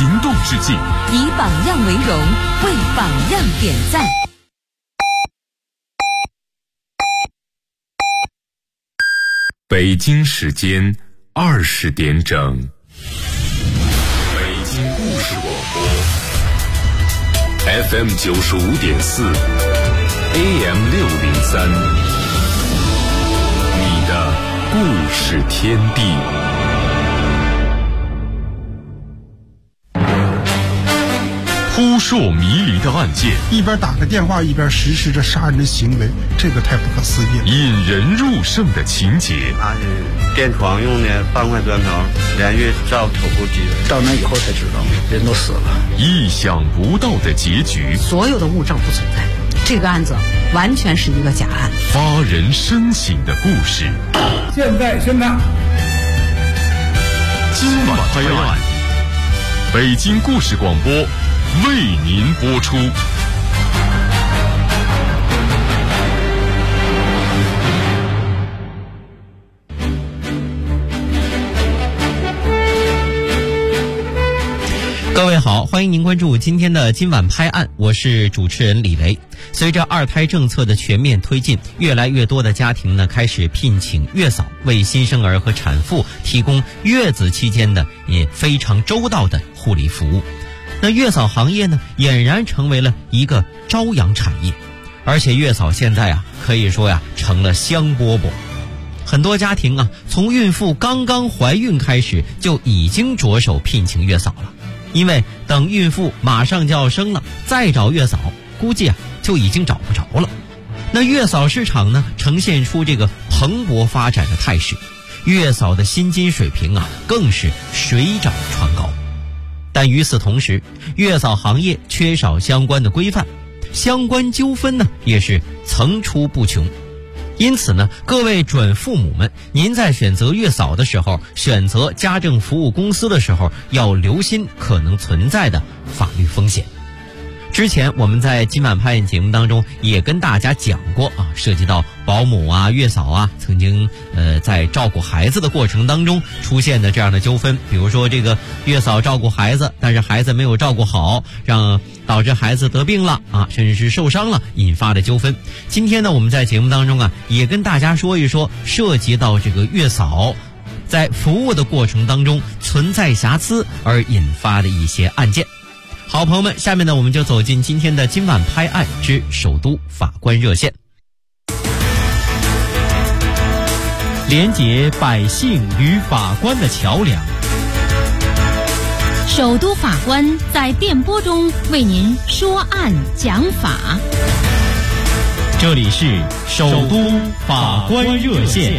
行动致敬， 以榜样为荣，为榜样点赞。 北京时间20点整，北京故事广播 FM 95.4 AM 603，你的故事天地。扑朔迷离的案件， 一边打着电话一边实施着杀人的行为，这个太不可思议了。 引人入胜的情节， 那是电窗用的半块砖头，连续照头部击人， 到那以后才知道人都死了。 意想不到的结局， 所有的物证不存在，这个案子完全是一个假案。 发人深省的故事， 现在宣判， 今晚拍案，北京故事广播为您播出。 各位好，欢迎您关注今天的今晚拍案，我是主持人李雷。随着二胎政策的全面推进，越来越多的家庭呢开始聘请月嫂，为新生儿和产妇提供月子期间的也非常周到的护理服务。那月嫂行业呢俨然成为了一个朝阳产业，而且月嫂现在可以说成了香饽饽。很多家庭从孕妇刚刚怀孕开始就已经着手聘请月嫂了，因为等孕妇马上就要生了，再找月嫂估计就已经找不着了。那月嫂市场呢呈现出这个蓬勃发展的态势，月嫂的薪金水平更是水涨船高。但与此同时，月嫂行业缺少相关的规范，相关纠纷呢也是层出不穷。因此呢，各位准父母们，您在选择月嫂的时候，选择家政服务公司的时候，要留心可能存在的法律风险。之前我们在今晚拍案节目当中也跟大家讲过涉及到保姆月嫂曾经在照顾孩子的过程当中出现的这样的纠纷，比如说这个月嫂照顾孩子，但是孩子没有照顾好，导致孩子得病了甚至是受伤了，引发的纠纷。今天呢，我们在节目当中也跟大家说一说涉及到这个月嫂在服务的过程当中存在瑕疵而引发的一些案件。好朋友们，下面呢我们就走进今天的今晚拍案之首都法官热线，连结百姓与法官的桥梁。 首都法官在电波中为您说案讲法。 这里是首都法官热线。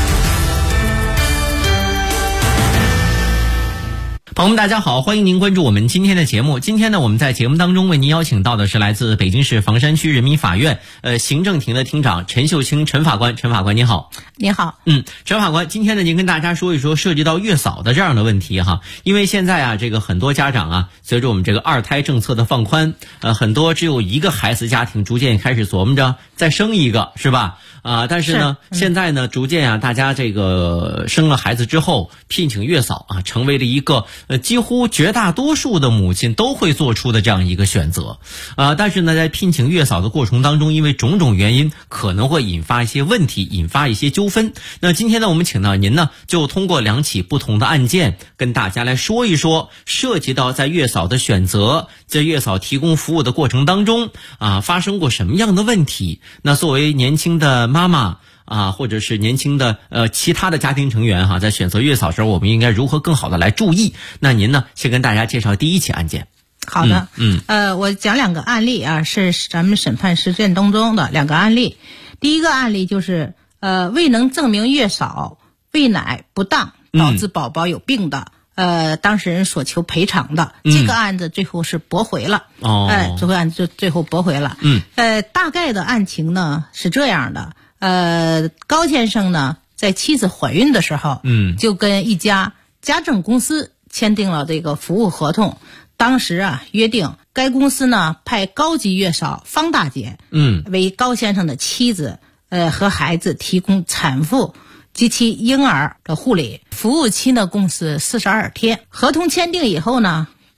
朋友们大家好，欢迎您关注我们今天的节目。今天呢，我们在节目当中为您邀请到的是来自北京市房山区人民法院行政庭的庭长陈秀清陈法官。陈法官您好。 您好。 陈法官，今天呢您跟大家说一说涉及到月嫂的这样的问题因为现在这个很多家长随着我们这个二胎政策的放宽，很多只有一个孩子家庭逐渐开始琢磨着再生一个，是吧？但是呢现在呢逐渐大家这个生了孩子之后聘请月嫂成为了一个几乎绝大多数的母亲都会做出的这样一个选择但是呢在聘请月嫂的过程当中，因为种种原因可能会引发一些问题，引发一些纠纷。那今天呢我们请到您呢，就通过2起不同的案件跟大家来说一说涉及到在月嫂的选择，在月嫂提供服务的过程当中发生过什么样的问题。那作为年轻的妈妈或者是年轻的其他的家庭成员在选择月嫂时候，我们应该如何更好的来注意？那您呢先跟大家介绍第1起案件。 好的。我讲2个案例是咱们审判实践当中的2个案例。第一个案例就是未能证明月嫂喂奶不当导致宝宝有病的当事人所求赔偿的，这个案子最后是驳回了。这个案子最后驳回了。大概的案情呢是这样的。高先生呢在妻子怀孕的时候就跟一家家政公司签订了这个服务合同。当时约定该公司呢派高级月嫂方大姐为高先生的妻子和孩子提供产妇及其婴儿的护理，服务期呢共是42天。合同签订以后呢，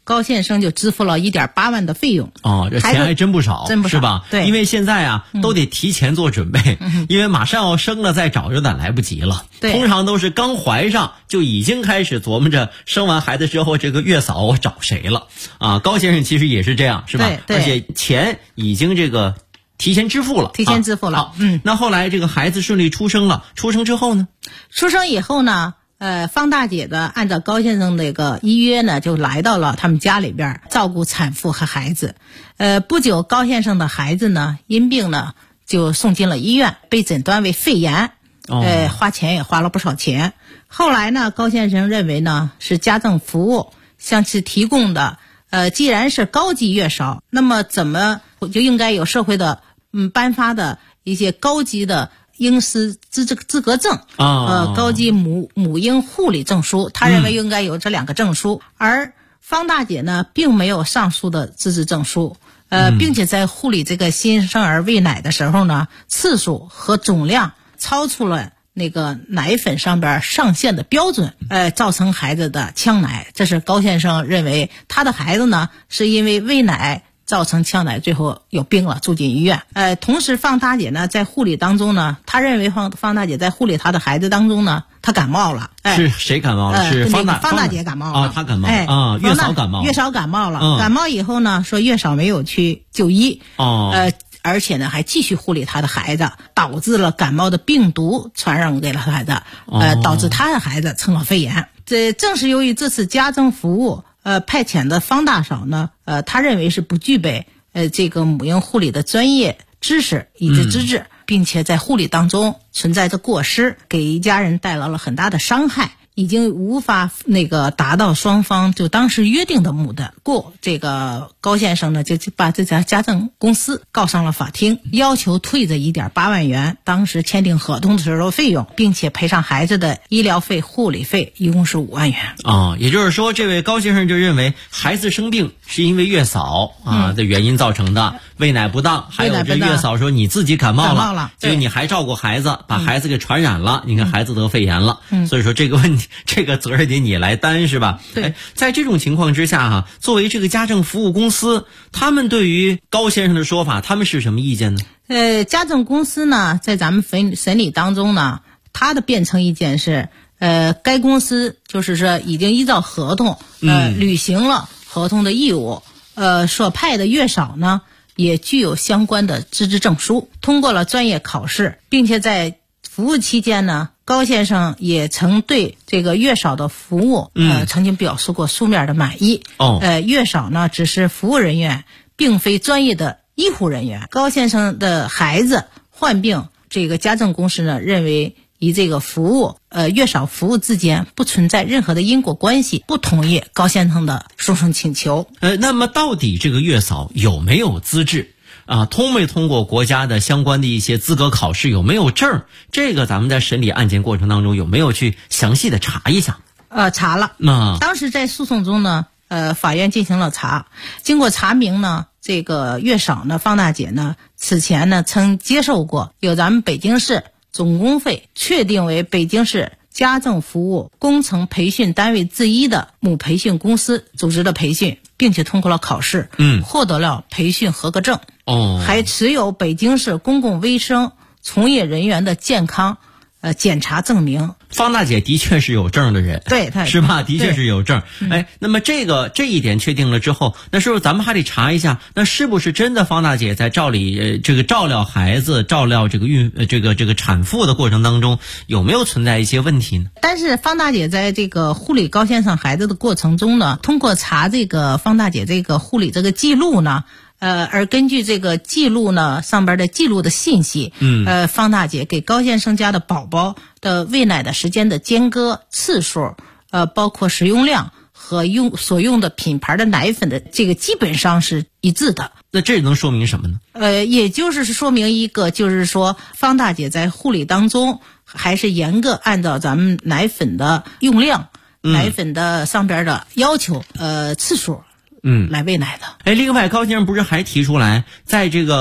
高先生就支付了1.8万的费用。 哦，这钱还真不少，是吧？ 对， 因为现在啊，都得提前做准备，因为马上要生了，再找有点来不及了。 对， 通常都是刚怀上就已经开始琢磨着生完孩子之后这个月嫂我找谁了啊。高先生其实也是这样，是吧？ 对， 而且钱已经这个提前支付了。那后来这个孩子顺利出生了，出生之后呢？ 出生以后呢？方大姐呢，按照高先生那个依约呢，就来到了他们家里边照顾产妇和孩子。不久，高先生的孩子呢，因病呢就送进了医院，被诊断为肺炎。花钱也花了不少钱。后来呢，高先生认为呢，是家政服务向其提供的，既然是高级月嫂，那么怎么就应该有社会的颁发的一些高级的婴师资格证高级母婴护理证书，他认为应该有这2个证书。而方大姐呢，并没有上述的资质证书，并且在护理这个新生儿喂奶的时候呢，次数和总量超出了那个奶粉上边上限的标准，造成孩子的呛奶。这是高先生认为他的孩子呢，是因为喂奶造成呛奶，最后有病了，住进医院。同时方大姐呢，在护理当中呢，他认为方大姐在护理他的孩子当中呢，她感冒了。 是谁感冒了？是方大姐感冒了。 她感冒了。月嫂感冒了。 月嫂感冒了。感冒以后呢，说月嫂没有去就医。而且呢，还继续护理他的孩子，导致了感冒的病毒传染给了孩子，导致他的孩子成了肺炎。这正是由于这次家政服务派遣的方大嫂呢，他认为是不具备这个母婴护理的专业知识以及资质，并且在护理当中存在着过失，给一家人带来了很大的伤害，已经无法达到双方就当时约定的目的。这个高先生呢，就把这家家政公司告上了法庭，要求退这1.8万元当时签订合同的时候的费用，并且赔偿孩子的医疗费、护理费，一共是5万元。 也就是说，这位高先生就认为孩子生病是因为月嫂的原因造成的，喂奶不当，还有这月嫂说你自己感冒了，所以你还照顾孩子，把孩子给传染了，你看孩子得肺炎了，所以说这个问题，这个责任得你来担，是吧？ 对。 在这种情况之下作为这个家政服务公司，他们对于高先生的说法，他们是什么意见呢？ 家政公司呢，在咱们审理当中呢，他的辩称意见是，该公司就是说已经依照合同，履行了合同的义务，所派的月嫂呢，也具有相关的资质证书，通过了专业考试，并且在服务期间呢，高先生也曾对这个月嫂的服务，曾经表示过书面的满意。月嫂呢只是服务人员，并非专业的医护人员。高先生的孩子患病，这个家政公司呢认为与这个服务，月嫂服务之间不存在任何的因果关系，不同意高先生的诉讼请求。 那么到底这个月嫂有没有资质？通没通过国家的相关的一些资格考试，有没有证？这个咱们在审理案件过程当中有没有去详细的查一下？ 查了。当时在诉讼中呢，法院进行了查，经过查明呢，这个月嫂呢，方大姐呢，此前呢曾接受过由咱们北京市总工会确定为北京市家政服务工程培训单位之一的母培训公司组织的培训，并且通过了考试，获得了培训合格证。还持有北京市公共卫生从业人员的健康检查证明。 方大姐的确是有证的人， 对， 是吧？的确是有证。那么这一点确定了之后，那是不是咱们还得查一下，那是不是真的方大姐在照料孩子、照料这个产妇的过程当中，有没有存在一些问题呢？ 但是方大姐在这个护理高先生孩子的过程中呢，通过查这个方大姐这个护理这个记录呢，而根据这个记录呢上边的记录的信息，方大姐给高先生家的宝宝的喂奶的时间的间隔、次数，包括使用量和所用的品牌的奶粉的这个基本上是一致的。 那这能说明什么呢？ 也就是说明一个，就是说方大姐在护理当中还是严格按照咱们奶粉的用量、奶粉的上边的要求，次数。来喂奶的。 另外高先生不是还提出来，在这个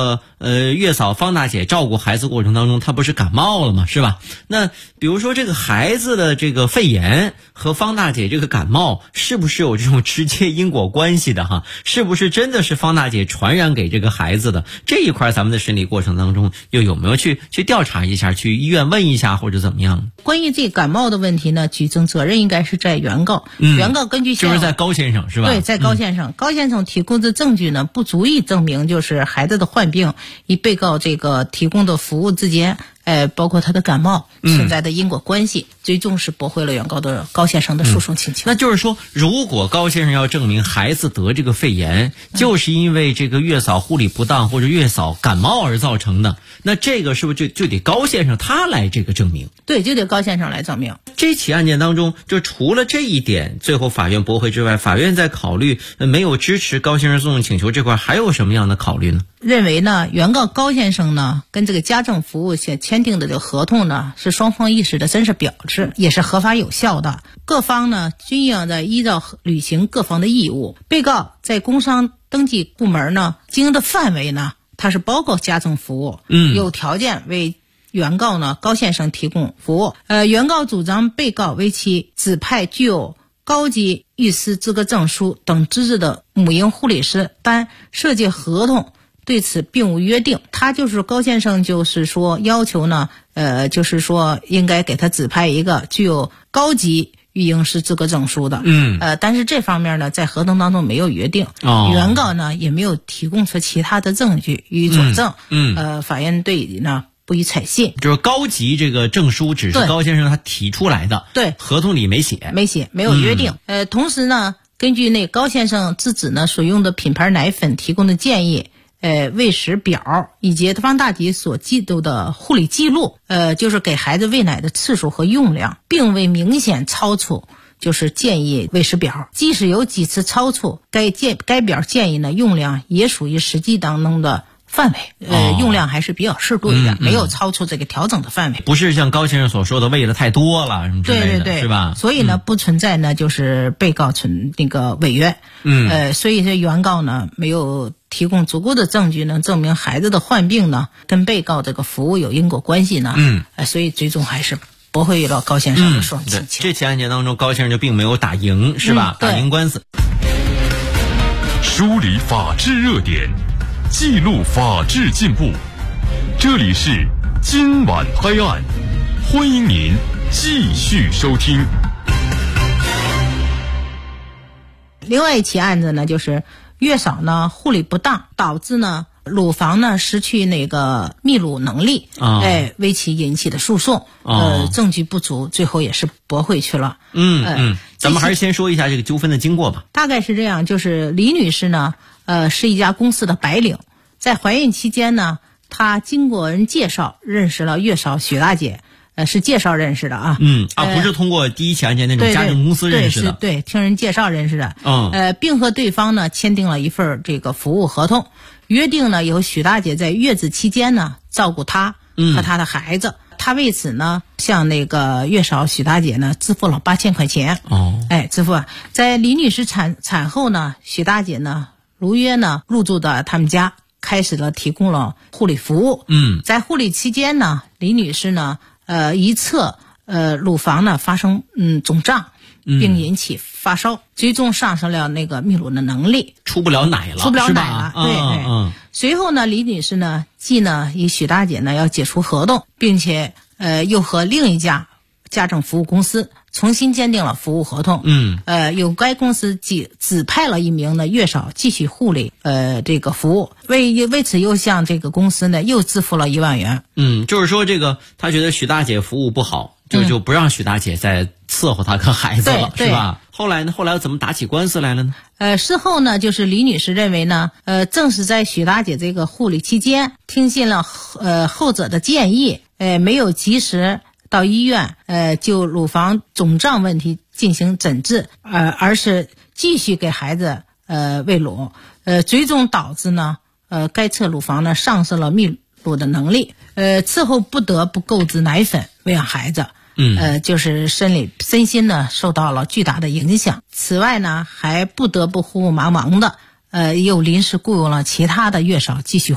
月嫂方大姐照顾孩子过程当中，她不是感冒了吗？是吧？那比如说这个孩子的这个肺炎和方大姐这个感冒，是不是有这种直接因果关系的哈？是不是真的是方大姐传染给这个孩子的？这一块咱们的审理过程当中又有没有去调查一下，去医院问一下或者怎么样？ 关于这感冒的问题呢，举证责任应该是在原告。原告根据就是在高先生是吧？ 对，在高先生。高先生提供的证据呢，不足以证明就是孩子的患病与被告这个提供的服务之间，包括他的感冒存在的因果关系，最终是驳回了原告的高先生的诉讼请求。 那就是说，如果高先生要证明孩子得这个肺炎，就是因为这个月嫂护理不当或者月嫂感冒而造成的，那这个是不是就得高先生他来这个证明？ 对，就得高先生来证明。 这起案件当中，就除了这一点最后法院驳回之外，法院在考虑没有支持高先生诉讼请求这块还有什么样的考虑呢？ 认为呢，原告高先生呢跟这个家政服务签订的这个合同呢是双方意识的真实表示，也是合法有效的。各方呢均应在依照履行各方的义务。被告在工商登记部门呢经营的范围呢，它是包括家政服务，有条件为原告呢高先生提供服务。原告主张被告为其指派具有高级医师资格证书等资质的母婴护理师，但涉及合同对此并无约定。他就是高先生就是说要求呢，就是说应该给他指派一个具有高级育婴师资格证书的，但是这方面呢在合同当中没有约定，原告呢也没有提供出其他的证据予以佐证，法院对呢不予采信。 就是高级这个证书只是高先生他提出来的， 对， 合同里没写， 没有约定。同时呢，根据那高先生自己呢所用的品牌奶粉提供的建议，喂食表以及方大姐所记录的护理记录，就是给孩子喂奶的次数和用量，并未明显超出就是建议喂食表。即使有几次超出，该表建议呢用量也属于实际当中的范围，用量还是比较适度一点，没有超出这个调整的范围， 不是像高先生所说的喂的太多了什么之类的， 对， 是吧？ 所以呢，不存在呢就是被告那个违约，所以这原告呢没有提供足够的证据呢证明孩子的患病呢跟被告这个服务有因果关系呢，所以最终还是驳回了高先生的诉讼请求。 这起案件当中，高先生就并没有打赢，是吧？打赢官司。 梳理法治热点，记录法治进步。这里是今晚拍案，欢迎您继续收听。 另外一起案子呢，就是月嫂呢护理不当，导致呢乳房呢失去那个泌乳能力，为其引起的诉讼，证据不足，最后也是驳回去了。 咱们还是先说一下这个纠纷的经过吧。 大概是这样，就是李女士呢，是一家公司的白领，在怀孕期间呢，她经过人介绍认识了月嫂许大姐。是介绍认识的啊， 不是通过第一起案件那种家政公司认识的， 对，听人介绍认识的，并和对方呢签订了一份这个服务合同，约定呢由许大姐在月子期间呢照顾她和她的孩子，她为此呢向那个月嫂许大姐呢支付了8000块钱，支付。在李女士产后呢，许大姐呢如约呢入住到他们家，开始了提供了护理服务。在护理期间呢，李女士呢一侧乳房呢发生肿胀，并引起发烧，最终丧失了那个泌乳的能力， 出不了奶了， 对。随后呢，李女士呢既呢与许大姐呢要解除合同，并且又和另一家家政服务公司重新签订了服务合同。由该公司指派了一名呢月嫂继续护理这个服务，为此又向这个公司呢又支付了1万元。 就是说这个他觉得许大姐服务不好，就不让许大姐再伺候他跟孩子了，是吧？后来又怎么打起官司来了呢？ 事后呢，就是李女士认为呢，正是在许大姐这个护理期间，听信了后者的建议，没有及时到医院就乳房肿胀问题进行诊治，而是继续给孩子喂乳，最终导致呢该侧乳房呢丧失了泌乳的能力，此后不得不购置奶粉喂养孩子。就是身心呢受到了巨大的影响。此外呢，还不得不忙的又临时雇佣了其他的月嫂继续护理。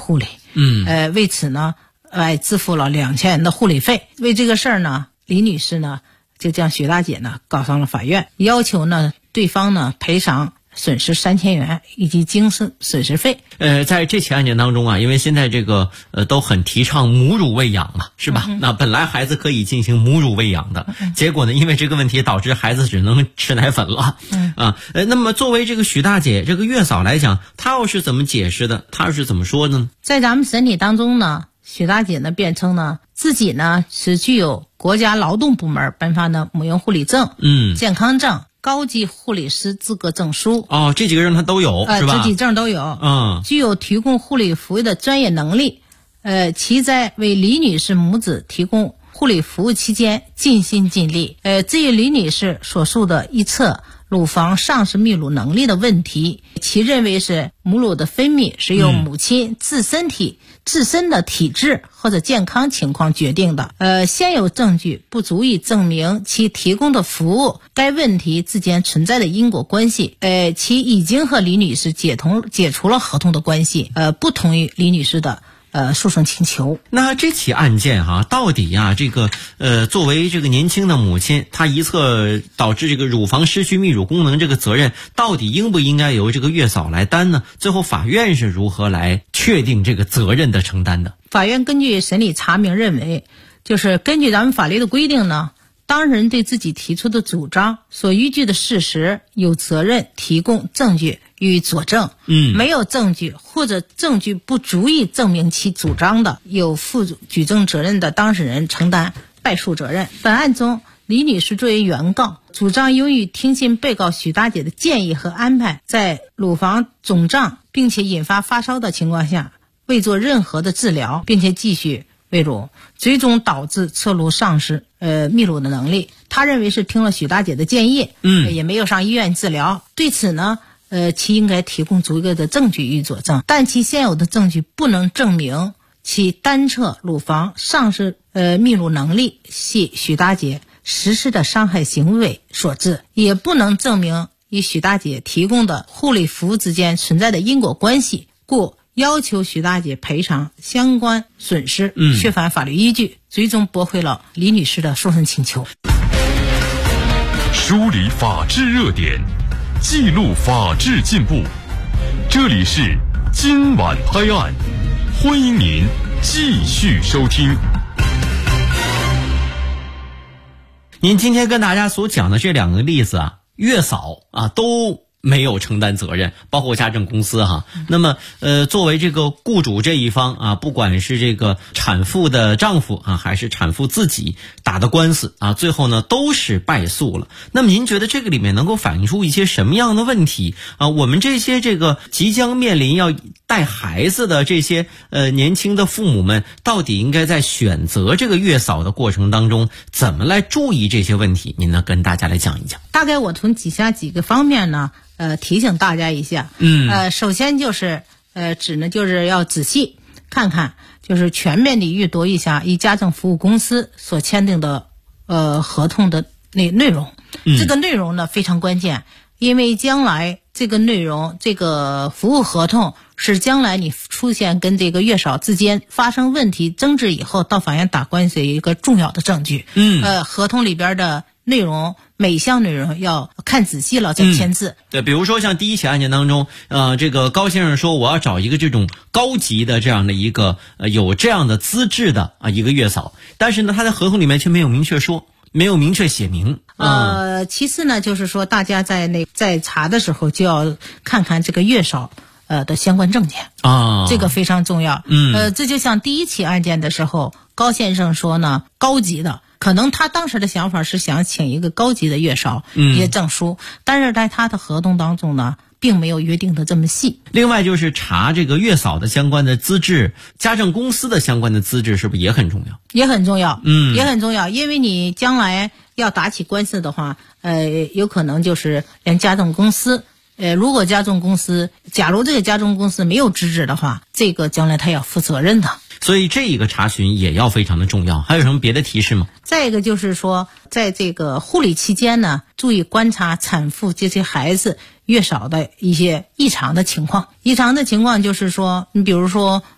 为此呢，支付了2000元的护理费。为这个事儿呢，李女士呢就将许大姐呢告上了法院，要求呢对方呢赔偿损失3000元以及精神损失费。 在这起案件当中啊，因为现在这个都很提倡母乳喂养嘛，是吧？那本来孩子可以进行母乳喂养的，结果呢，因为这个问题导致孩子只能吃奶粉了。那么作为这个许大姐这个月嫂来讲，她又是怎么解释的？她又是怎么说的呢？ 在咱们审理当中呢，许大姐呢辩称呢自己呢是具有国家劳动部门颁发的母婴护理证、健康证、高级护理师资格证书。 这几个证她都有，是吧？ 这几证都有。具有提供护理服务的专业能力。其在为李女士母子提供护理服务期间尽心尽力。至于李女士所述的一侧乳房丧失泌乳能力的问题，其认为是母乳的分泌是由母亲自身的体质或者健康情况决定的。现有证据不足以证明其提供的服务该问题之间存在的因果关系。其已经和李女士解除了合同的关系，不同意李女士的诉讼请求。 那这起案件到底这个作为这个年轻的母亲，她一侧导致这个乳房失去泌乳功能，这个责任到底应不应该由这个月嫂来担呢？最后法院是如何来确定这个责任的承担的？ 法院根据审理查明认为，就是根据咱们法律的规定呢，当事人对自己提出的主张所依据的事实有责任提供证据予以佐证。没有证据或者证据不足以证明其主张的，有负举证责任的当事人承担败诉责任。本案中，李女士作为原告，主张由于听信被告许大姐的建议和安排，在乳房肿胀并且引发发烧的情况下，未做任何的治疗，并且继续喂乳，最终导致侧乳丧失泌乳的能力。他认为是听了许大姐的建议，也没有上医院治疗。对此呢，其应该提供足够的证据予以佐证，但其现有的证据不能证明其单侧乳房丧失泌乳能力系许大姐实施的伤害行为所致，也不能证明与许大姐提供的护理服务之间存在的因果关系，故要求许大姐赔偿相关损失，缺乏法律依据，最终驳回了李女士的诉讼请求。 梳理法治热点，记录法治进步。这里是今晚拍案，欢迎您继续收听。 您今天跟大家所讲的这两个例子月嫂都没有承担责任，包括家政公司那么作为这个雇主这一方不管是这个产妇的丈夫还是产妇自己打的官司最后呢都是败诉了。那么您觉得这个里面能够反映出一些什么样的问题我们这些这个即将面临要带孩子的这些年轻的父母们，到底应该在选择这个月嫂的过程当中怎么来注意这些问题？您呢跟大家来讲一讲。 大概我从以下几个方面呢提醒大家一下。首先就是就是要仔细看看，就是全面地阅读一下与家政服务公司所签订的合同的内容。这个内容呢非常关键，因为将来这个内容，这个服务合同是将来你出现跟这个月嫂之间发生问题争执以后到法院打官司一个重要的证据。合同里边的内容，每一项内容要看仔细了再签字。 对，比如说像第一起案件当中，这个高先生说我要找一个这种高级的这样的一个有这样的资质的一个月嫂，但是呢他在合同里面却没有明确说，没有明确写明。 其次呢，就是说大家在查的时候就要看看这个月嫂的相关证件这个非常重要。这就像第一起案件的时候，高先生说呢，高级的，可能他当时的想法是想请一个高级的月嫂也证书，但是在他的合同当中呢并没有约定的这么细。 另外就是查这个月嫂的相关的资质，家政公司的相关的资质是不是也很重要？ 也很重要，也很重要，因为你将来要打起官司的话，有可能就是连家政公司，如果假如这个家政公司没有资质的话，这个将来他要负责任的。 所以这一个查询也要非常的重要。还有什么别的提示吗？ 再一个就是说，在这个护理期间呢，注意观察产妇这些孩子月嫂的一些异常的情况。异常的情况就是说，你比如说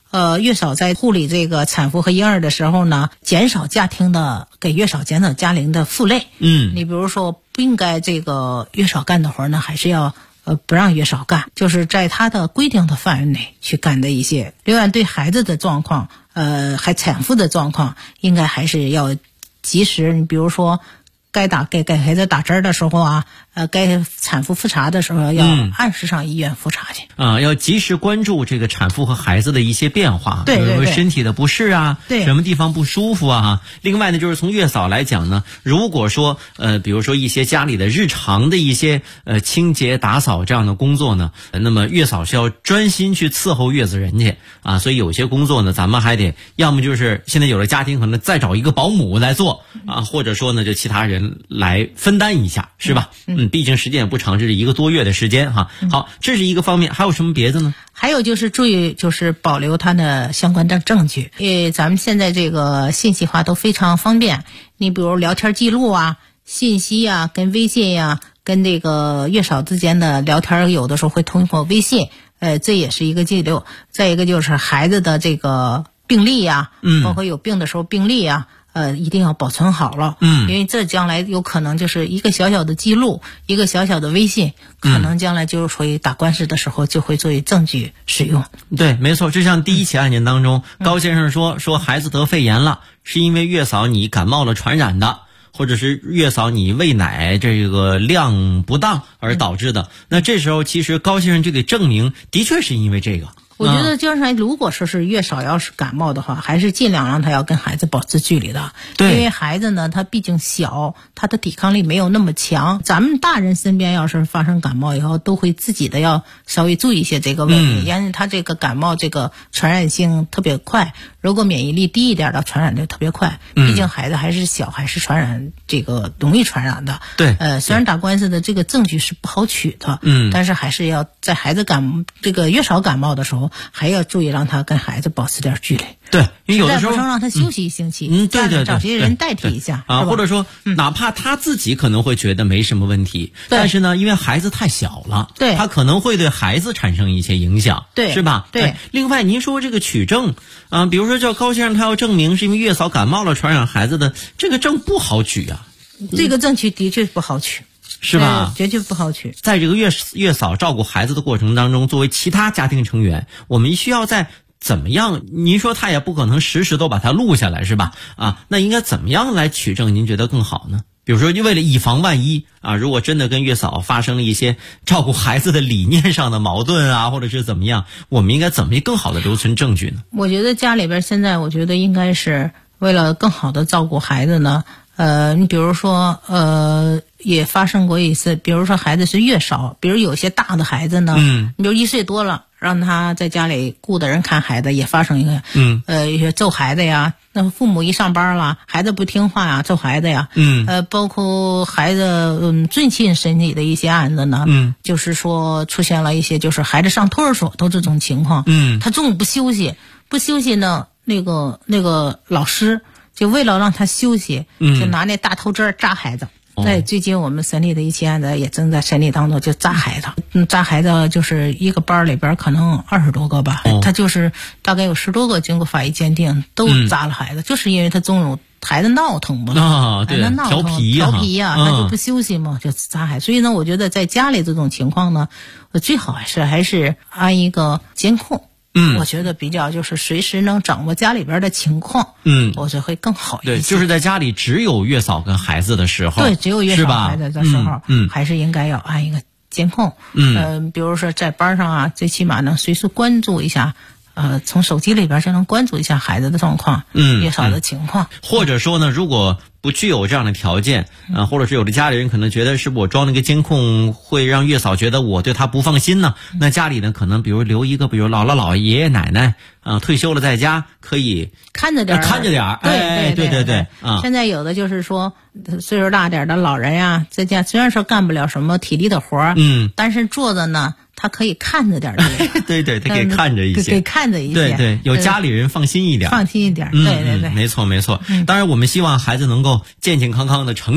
月嫂在护理这个产妇和婴儿的时候呢，给月嫂减少家庭的负累。你比如说不应该这个月嫂干的活呢，还是要不让月嫂干，就是在她的规定的范围内去干的一些。另外对孩子的状况，还产妇的状况，应该还是要及时。你比如说该给孩子打针的时候啊，该产妇复查的时候要按时上医院复查去要及时关注这个产妇和孩子的一些变化， 对， 有身体的不适啊， 对， 什么地方不舒服啊。另外呢，就是从月嫂来讲呢，如果说比如说一些家里的日常的一些清洁打扫这样的工作呢，那么月嫂是要专心去伺候月子人去啊，所以有些工作呢，咱们还得要么就是现在有的家庭可能再找一个保姆来做啊，或者说呢就其他人来分担一下，是吧？毕竟时间也不长，这是1个多月的时间哈。好，这是一个方面，还有什么别的呢？ 还有就是注意，就是保留它的相关的证据，因为咱们现在这个信息化都非常方便。你比如聊天记录啊、信息啊、跟微信呀、跟这个月嫂之间的聊天，有的时候会通过微信，这也是一个记录。再一个就是孩子的这个病历呀，包括有病的时候病历呀。一定要保存好了，因为这将来有可能就是一个小小的记录，一个小小的微信，可能将来就是属于打官司的时候就会作为证据使用。 对，没错，就像第一起案件当中，高先生说孩子得肺炎了，是因为月嫂你感冒了传染的，或者是月嫂你喂奶这个量不当而导致的。那这时候其实高先生就得证明，的确是因为这个。 我觉得就是如果说是月嫂要是感冒的话，还是尽量让他要跟孩子保持距离的。对，因为孩子呢，他毕竟小，他的抵抗力没有那么强。咱们大人身边要是发生感冒以后，都会自己的要稍微注意一些这个问题，因为他这个感冒这个传染性特别快，如果免疫力低一点的，传染就特别快。毕竟孩子还是小，还是传染这个容易传染的。 对， 虽然打官司的这个证据是不好取的，但是还是要在孩子这个月嫂感冒的时候，还要注意让他跟孩子保持点距离。 对，因为有的时候实在不成让他休息一星期， 对， 找些人代替一下啊，或者说哪怕他自己可能会觉得没什么问题，但是呢，因为孩子太小了， 对， 他可能会对孩子产生一些影响， 对， 是吧？ 对。 另外，您说这个取证啊，比如说叫高先生，他要证明是因为月嫂感冒了传染孩子的，这个证不好取啊。 这个证据的确不好取。 是吧？ 绝对不好取。 在这个月嫂照顾孩子的过程当中，作为其他家庭成员，我们需要在怎么样？您说他也不可能时时都把它录下来，是吧？啊，那应该怎么样来取证？您觉得更好呢？比如说，为了以防万一啊，如果真的跟月嫂发生了一些照顾孩子的理念上的矛盾啊，或者是怎么样，我们应该怎么更好的留存证据呢？ 我觉得家里边现在，我觉得应该是为了更好的照顾孩子呢。你比如说，也发生过一次，比如说孩子是月嫂，比如有些大的孩子呢，你比如1岁多了，让他在家里雇的人看孩子，也发生一个，一些揍孩子呀，那父母一上班了，孩子不听话呀，揍孩子呀，包括孩子最近身体的一些案子呢，就是说出现了一些就是孩子上托儿所都这种情况，他中午不休息呢，那个老师。就为了让他休息，就拿那大头针扎孩子。在最近我们审理的一起案子也正在审理当中，就扎孩子。扎孩子就是一个班里边可能20多个吧，他就是大概有10多个经过法医鉴定都扎了孩子，就是因为他中午孩子闹腾嘛， 对，调皮呀，他就不休息嘛，就扎孩子。所以呢，我觉得在家里这种情况呢，最好还是安一个监控。我觉得比较就是随时能掌握家里边的情况，我觉得会更好一些。 对，就是在家里只有月嫂跟孩子的时候， 对，只有月嫂孩子的时候，还是应该要安一个监控。比如说在班上啊，最起码能随时关注一下。从手机里边就能关注一下孩子的状况，月嫂的情况。 或者说呢，如果不具有这样的条件，或者是有的家里人可能觉得是我装那个监控会让月嫂觉得我对她不放心呢，那家里呢可能比如留一个，比如姥姥姥爷爷奶奶退休了在家可以看着点， 对现在有的就是说岁数大点的老人呀，在家虽然说干不了什么体力的活，但是坐着呢。他可以看着点对，他可以看着一些， 对，看着一些， 对，有家里人放心一点， 对， 没错。当然，我们希望孩子能够健健康康的成长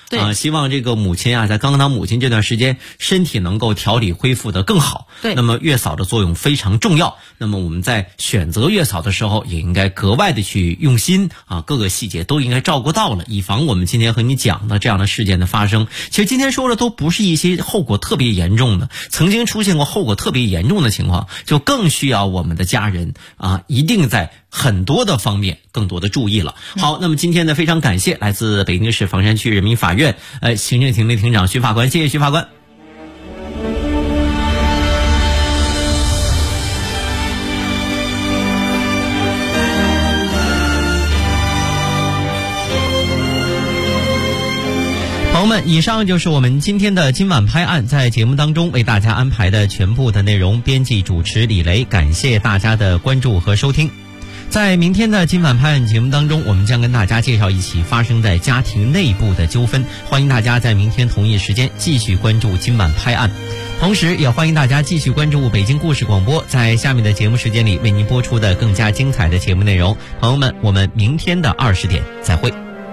希望这个母亲啊，在刚当母亲这段时间，身体能够调理恢复得更好。 对， 那么月嫂的作用非常重要。那么我们在选择月嫂的时候，也应该格外的去用心啊，各个细节都应该照顾到了，以防我们今天和你讲的这样的事件的发生。其实今天说的都不是一些后果特别严重的，曾经出现过后果特别严重的情况，就更需要我们的家人啊，一定在很多的方面更多的注意了。好，那么今天呢，非常感谢来自北京市房山区人民法院行政庭的庭长徐法官，谢谢徐法官。朋友们，以上就是我们今天的今晚拍案，在节目当中为大家安排的全部的内容。编辑主持李雷，感谢大家的关注和收听。在明天的今晚拍案节目当中，我们将跟大家介绍一起发生在家庭内部的纠纷，欢迎大家在明天同一时间继续关注今晚拍案。同时也欢迎大家继续关注北京故事广播，在下面的节目时间里为您播出的更加精彩的节目内容。朋友们，我们明天的20点再会。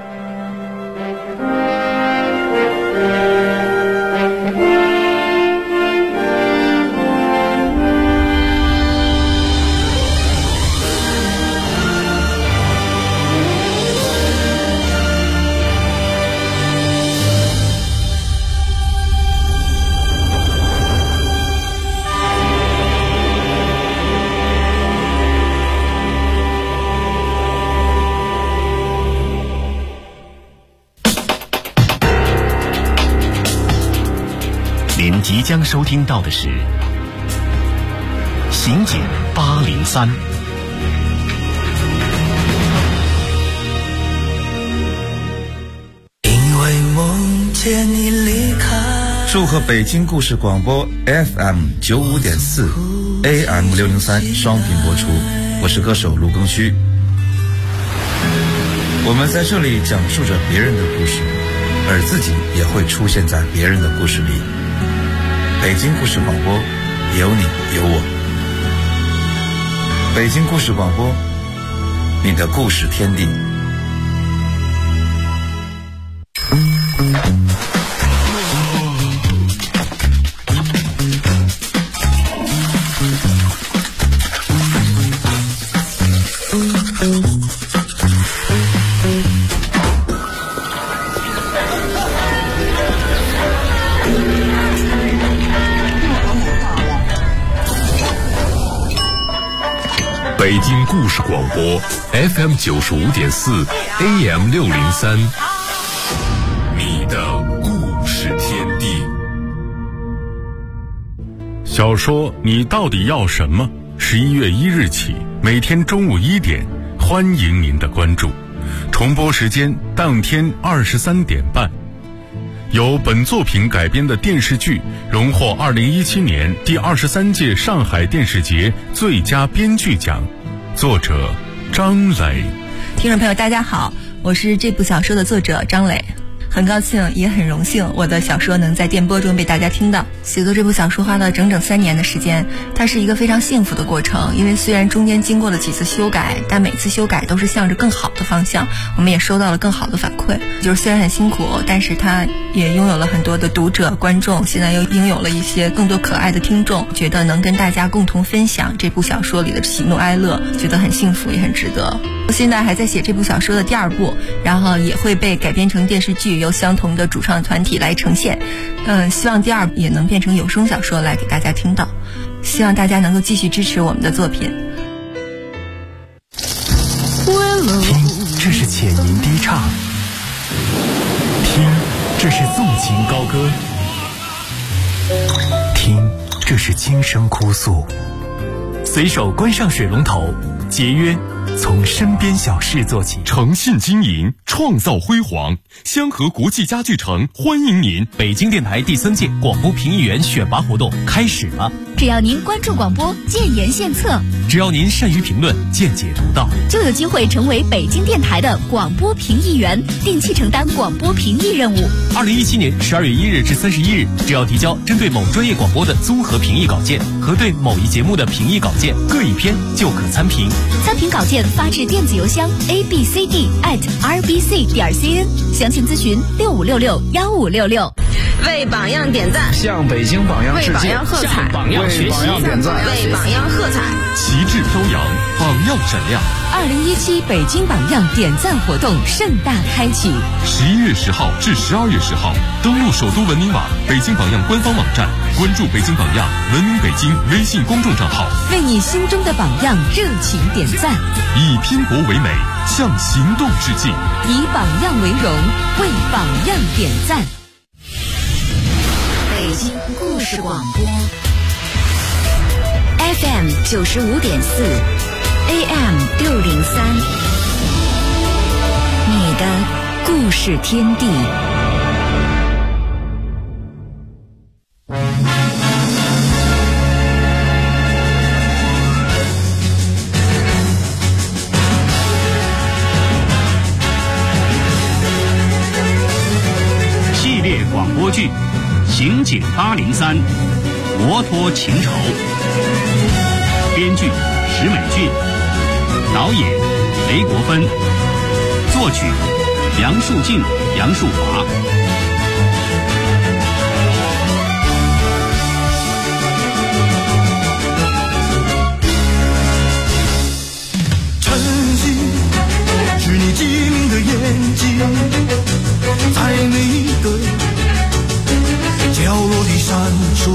您即将收听到的是《刑警803》。 因为梦见你离开。 祝贺北京故事广播 FM95.4 AM603 双频播出，我是歌手陆庚戌。我们在这里讲述着别人的故事，而自己也会出现在别人的故事里。北京故事广播，有你有我。北京故事广播，你的故事天地。 北京故事广播 FM95.4 AM603， 你的故事天地。小说你到底要什么？11月1日起，每天中午1点，欢迎您的关注。重播时间当天23点半。由本作品改编的电视剧荣获2017年第23届上海电视节最佳编剧奖，作者张磊。 听众朋友大家好，我是这部小说的作者张磊，很高兴也很荣幸我的小说能在电波中被大家听到。写作这部小说花了整整3年的时间，它是一个非常幸福的过程，因为虽然中间经过了几次修改，但每次修改都是向着更好的方向，我们也收到了更好的反馈。就是虽然很辛苦，但是它也拥有了很多的读者观众，现在又拥有了一些更多可爱的听众，觉得能跟大家共同分享这部小说里的喜怒哀乐，觉得很幸福也很值得。现在还在写这部小说的第2部，然后也会被改编成电视剧，由相同的主创团体来呈现。希望第2部也能变成有声小说来给大家听到，希望大家能够继续支持我们的作品。 听，这是浅吟低唱；听，这是纵情高歌；听，这是轻声哭诉。随手关上水龙头，节约从身边小事做起， 诚信经营，创造辉煌。香河国际家具城欢迎您！ 北京电台第3届广播评议员选拔活动开始了。 只要您关注广播，建言献策， 只要您善于评论，见解独到， 就有机会成为北京电台的广播评议员，定期承担广播评议任务。 2017年12月1日至31日，只要提交针对某专业广播的综合评议稿件和对某一节目的评议稿件各一篇，就可参评。 参评稿件发至电子邮箱 abcd@rbc.cn， 详情咨询65661566。 为榜样点赞， 向北京榜样致敬， 为榜样喝彩， 为榜样学习， 点赞，为榜样喝彩， 旗帜飘扬，榜样闪亮。 2017北京榜样点赞活动盛大开启 ，11月10号至12月10号，登录首都文明网、北京榜样官方网站，关注北京榜样、文明北京微信公众账号， 为你心中的榜样热情点赞， 以拼搏为美，向行动致敬， 以榜样为荣，为榜样点赞。 北京故事广播 FM 95.4 AM 603，你的故事天地。 系列广播剧刑警803，摩托情仇，编剧石美俊，导演雷国芬，作曲杨树静、杨树华。 晨曦是你机灵的眼睛，在每一个角落里闪烁，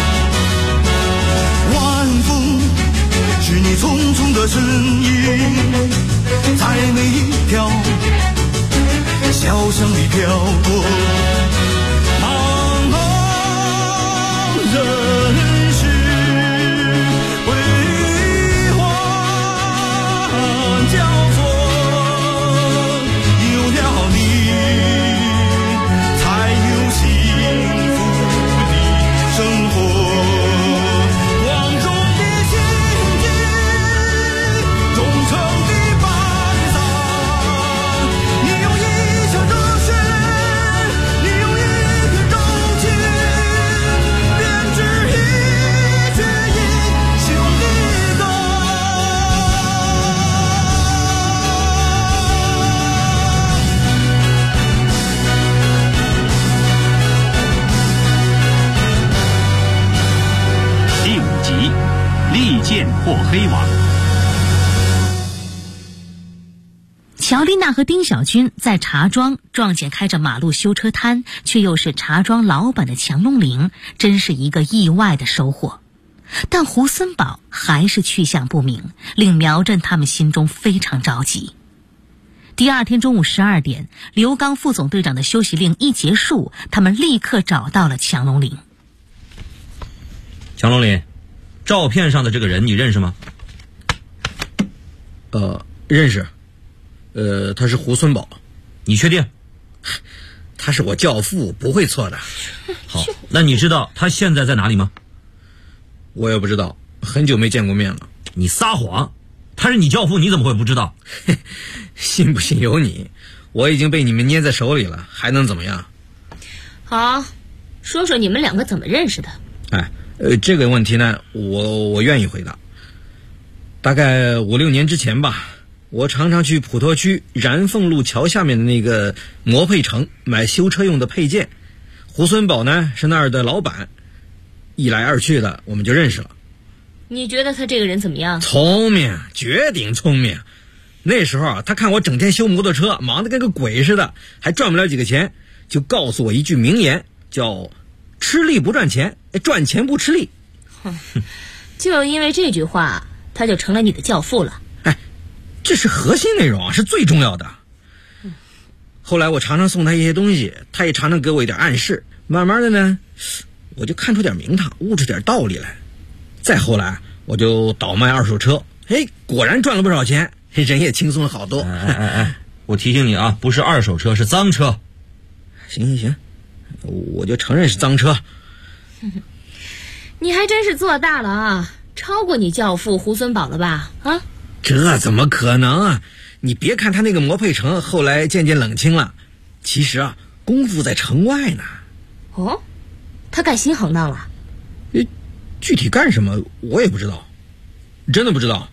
晚风是你匆匆的身影，在每一条小巷里飘过，茫茫人世辉煌交错，有了你才有幸福的生活，光荣的心境，忠诚的伴丧，你用一腔热血，你用一片柔情，编织一阙英雄的歌。 第5集，利剑破黑网。 乔丽娜和丁小军在茶庄撞见开着马路修车摊却又是茶庄老板的强龙岭，真是一个意外的收获。但胡森堡还是去向不明，令苗振他们心中非常着急。第二天中午12点，刘刚副总队长的休息令一结束，他们立刻找到了强龙岭。 强龙岭，照片上的这个人你认识吗？ 认识。他是胡孙宝。 你确定？ 他是我教父，不会错的。 好，那你知道他现在在哪里吗？ 我也不知道，很久没见过面了。 你撒谎！他是你教父，你怎么会不知道？ 信不信由你，我已经被你们捏在手里了，还能怎么样？ 好，说说你们两个怎么认识的？ 这个问题呢，我愿意回答。大概5、6年之前吧，我常常去普陀区燃凤路桥下面的那个摩配城买修车用的配件。胡孙宝呢是那儿的老板，一来二去的我们就认识了。 你觉得他这个人怎么样？ 聪明，绝顶聪明。那时候啊，他看我整天修摩托车，忙得跟个鬼似的，还赚不了几个钱，就告诉我一句名言，叫吃力不赚钱，赚钱不吃力。 就因为这句话，他就成了你的教父了。 这是核心内容啊，是最重要的。后来我常常送他一些东西，他也常常给我一点暗示，慢慢的呢，我就看出点名堂，悟出点道理来。再后来我就倒卖二手车，果然赚了不少钱，人也轻松了好多。 我提醒你啊，不是二手车，是脏车。 行，我就承认是脏车。 你还真是做大了啊，超过你教父胡孙宝了吧？啊， 这怎么可能啊？你别看他那个魔佩城后来渐渐冷清了，其实啊，功夫在城外呢。 哦，他干新行当了？ 具体干什么我也不知道，真的不知道。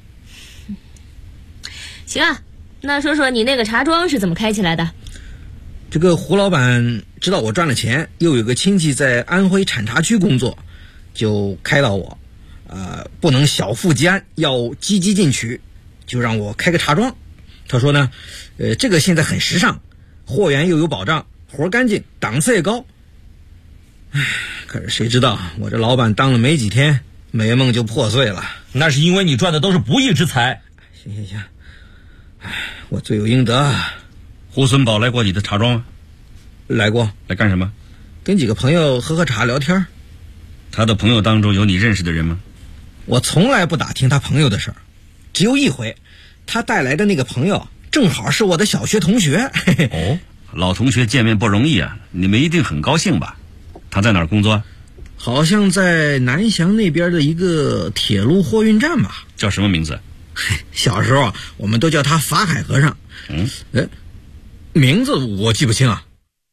行啊，那说说你那个茶庄是怎么开起来的？ 这个胡老板知道我赚了钱，又有个亲戚在安徽产茶区工作，就开导我，不能小富即安，要积极进取，就让我开个茶庄。他说呢，这个现在很时尚，货源又有保障，活干净，档次也高。唉，可是谁知道我这老板当了没几天，美梦就破碎了。 那是因为你赚的都是不义之财。 行，唉，我罪有应得。 胡孙宝来过你的茶庄吗？ 来过。 来干什么？ 跟几个朋友喝茶聊天。 他的朋友当中有你认识的人吗？ 我从来不打听他朋友的事儿，只有一回，他带来的那个朋友正好是我的小学同学。 哦，老同学见面不容易啊，你们一定很高兴吧？他在哪儿工作？ 好像在南翔那边的一个铁路货运站吧。 叫什么名字？ 小时候我们都叫他法海和尚。名字我记不清啊。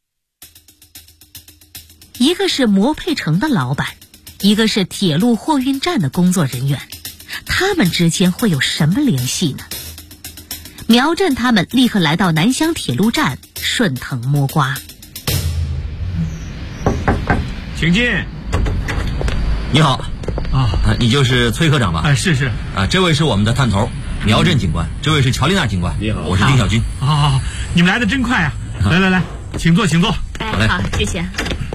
一个是魔佩城的老板，一个是铁路货运站的工作人员，他们之间会有什么联系呢？苗振他们立刻来到南翔铁路站，顺藤摸瓜。 请进。 你好。你就是崔科长吧？ 是。 这位是我们的探头苗振警官，这位是乔丽娜警官。 你好， 我是丁小军。 好，你们来的真快啊！来，请坐。 好，谢谢。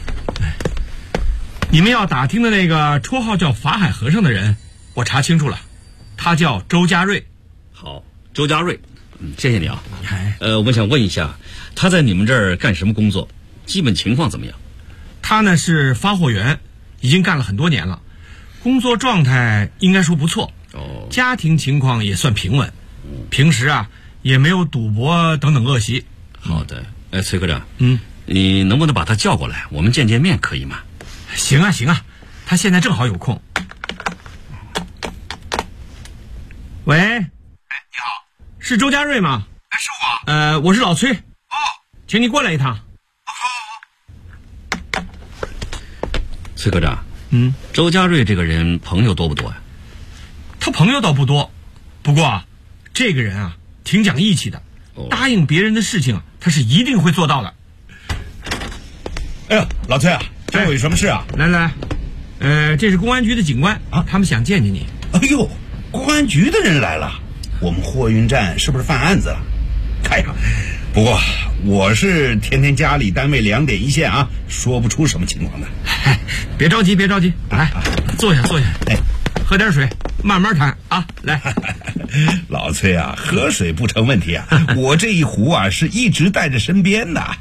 你们要打听的那个绰号叫法海和尚的人，我查清楚了，他叫周家瑞。 好，周家瑞，谢谢你啊。我想问一下，他在你们这儿干什么工作？基本情况怎么样？ 他呢是发货员，已经干了很多年了，工作状态应该说不错。家庭情况也算平稳，平时啊也没有赌博等等恶习。 好的，崔科长，你能不能把他叫过来，我们见见面可以吗？ 行啊，他现在正好有空。喂，你好， 是周家瑞吗？ 是我。 我是老崔。请你过来一趟。 好。崔科长，周家瑞这个人朋友多不多呀？ 他朋友倒不多，不过这个人啊挺讲义气的，答应别人的事情他是一定会做到的。 哎呦，老崔啊，找我有什么事啊？ 来，这是公安局的警官啊，他们想见见你。 哎呦，公安局的人来了，我们货运站是不是犯案子了？哎呀，不过我是天天家里单位2点一线啊，说不出什么情况的。 别着急，来，坐下。喝点水，慢慢谈啊。来， 老崔啊，喝水不成问题啊，我这一壶啊是一直带着身边的。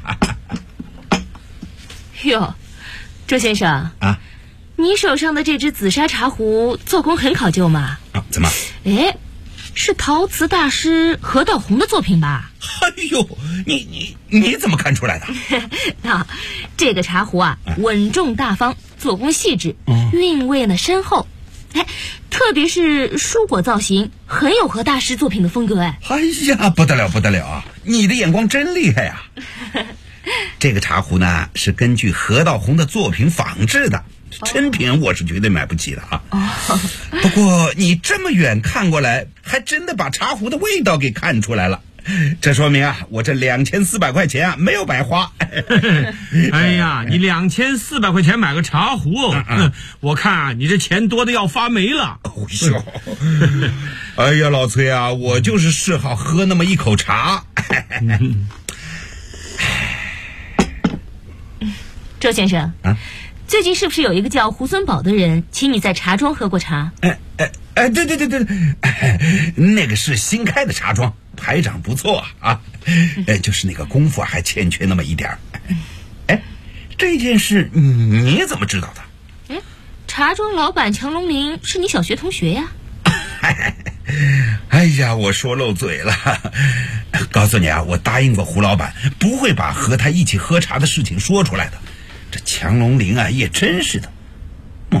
哟，周先生啊， 你手上的这只紫砂茶壶做工很考究嘛？ 怎么？ 是陶瓷大师何道红的作品吧？ 哎呦，你怎么看出来的？ 这个茶壶啊，稳重大方，做工细致，韵味呢深厚。特别是蔬果造型，很有何大师作品的风格。哎呀，不得了啊！你的眼光真厉害呀！这个茶壶呢，是根据何道红的作品仿制的，真品我是绝对买不起的啊。不过你这么远看过来，还真的把茶壶的味道给看出来了，这说明啊，我这2400块钱啊没有白花。 哎呀，你2400块钱买个茶壶，我看啊，你这钱多的要发霉了。 哎呀，老崔啊，我就是嗜好喝那么一口茶。 周先生最近是不是有一个叫胡孙宝的人请你在茶庄喝过茶？ 对，那个是新开的茶庄，排场不错啊，就是那个功夫还欠缺那么一点儿。这件事你怎么知道的？ 茶庄老板强龙林是你小学同学呀？ 哎呀，我说漏嘴了。告诉你啊，我答应过胡老板，不会把和他一起喝茶的事情说出来的。这强龙林啊，也真是的，妈的，